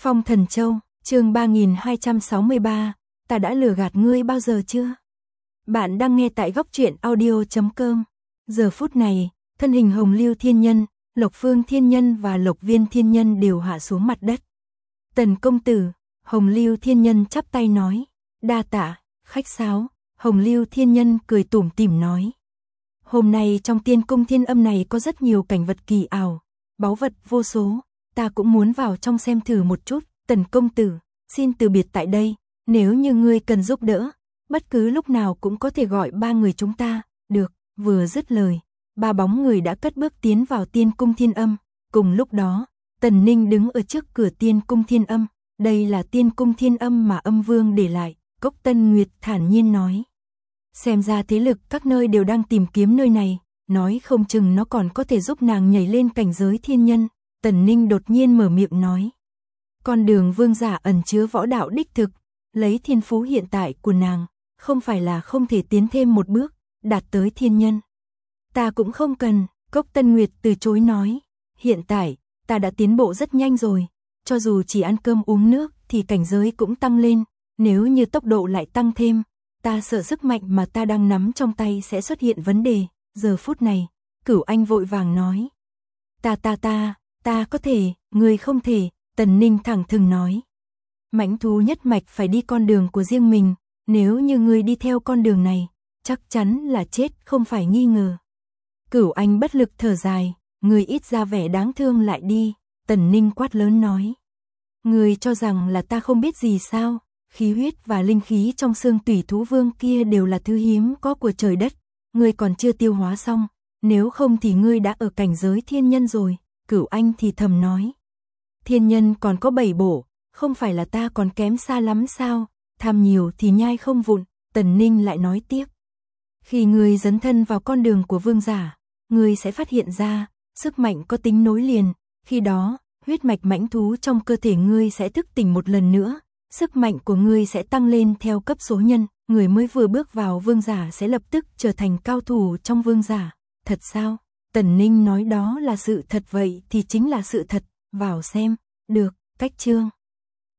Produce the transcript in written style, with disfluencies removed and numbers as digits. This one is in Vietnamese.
Phong Thần Châu, chương 3263, ta đã lừa gạt ngươi bao giờ chưa? Bạn đang nghe tại góc truyện audio.com. Giờ phút này, thân hình Hồng Lưu Thiên Nhân, Lộc Phương Thiên Nhân và Lộc Viên Thiên Nhân đều hạ xuống mặt đất. Tần công tử, Hồng Lưu Thiên Nhân chắp tay nói, đa tạ, khách sáo. Hồng Lưu Thiên Nhân cười tủm tỉm nói, hôm nay trong tiên cung Thiên Âm này có rất nhiều cảnh vật kỳ ảo, báu vật vô số, ta cũng muốn vào trong xem thử một chút. Tần công tử, xin từ biệt tại đây, nếu như ngươi cần giúp đỡ, bất cứ lúc nào cũng có thể gọi ba người chúng ta. Được. Vừa dứt lời, ba bóng người đã cất bước tiến vào tiên cung Thiên Âm. Cùng lúc đó, Tần Ninh đứng ở trước cửa tiên cung Thiên Âm. Đây là tiên cung Thiên Âm mà Âm Vương để lại, Cốc Tân Nguyệt thản nhiên nói. Xem ra thế lực các nơi đều đang tìm kiếm nơi này, nói không chừng nó còn có thể giúp nàng nhảy lên cảnh giới thiên nhân. Tần Ninh đột nhiên mở miệng nói. Con đường vương giả ẩn chứa võ đạo đích thực, lấy thiên phú hiện tại của nàng, không phải là không thể tiến thêm một bước, đạt tới thiên nhân. Ta cũng không cần, Cốc Tân Nguyệt từ chối nói. Hiện tại, ta đã tiến bộ rất nhanh rồi, cho dù chỉ ăn cơm uống nước thì cảnh giới cũng tăng lên, nếu như tốc độ lại tăng thêm, ta sợ sức mạnh mà ta đang nắm trong tay sẽ xuất hiện vấn đề. Giờ phút này, Cửu Anh vội vàng nói. Ta có thể, ngươi không thể. Tần Ninh thẳng thừng nói. Mãnh thú nhất mạch phải đi con đường của riêng mình, nếu như ngươi đi theo con đường này, chắc chắn là chết không phải nghi ngờ. Cửu Anh bất lực thở dài, ngươi ít ra vẻ đáng thương lại đi. Tần Ninh quát lớn nói. Ngươi cho rằng là ta không biết gì sao? Khí huyết và linh khí trong xương tủy thú vương kia đều là thứ hiếm có của trời đất, ngươi còn chưa tiêu hóa xong, nếu không thì ngươi đã ở cảnh giới thiên nhân rồi. Cửu Anh thì thầm nói. Thiên nhân còn có 7 bổ, không phải là ta còn kém xa lắm sao? Tham nhiều thì nhai không vụn. Tần Ninh lại nói tiếp. Khi ngươi dấn thân vào con đường của vương giả, ngươi sẽ phát hiện ra, sức mạnh có tính nối liền. Khi đó, huyết mạch mãnh thú trong cơ thể ngươi sẽ thức tỉnh một lần nữa. Sức mạnh của ngươi sẽ tăng lên theo cấp số nhân. Người mới vừa bước vào vương giả sẽ lập tức trở thành cao thủ trong vương giả. Thật sao? Tần Ninh nói đó là sự thật, vậy thì chính là sự thật. Vào xem. Được, cách chương.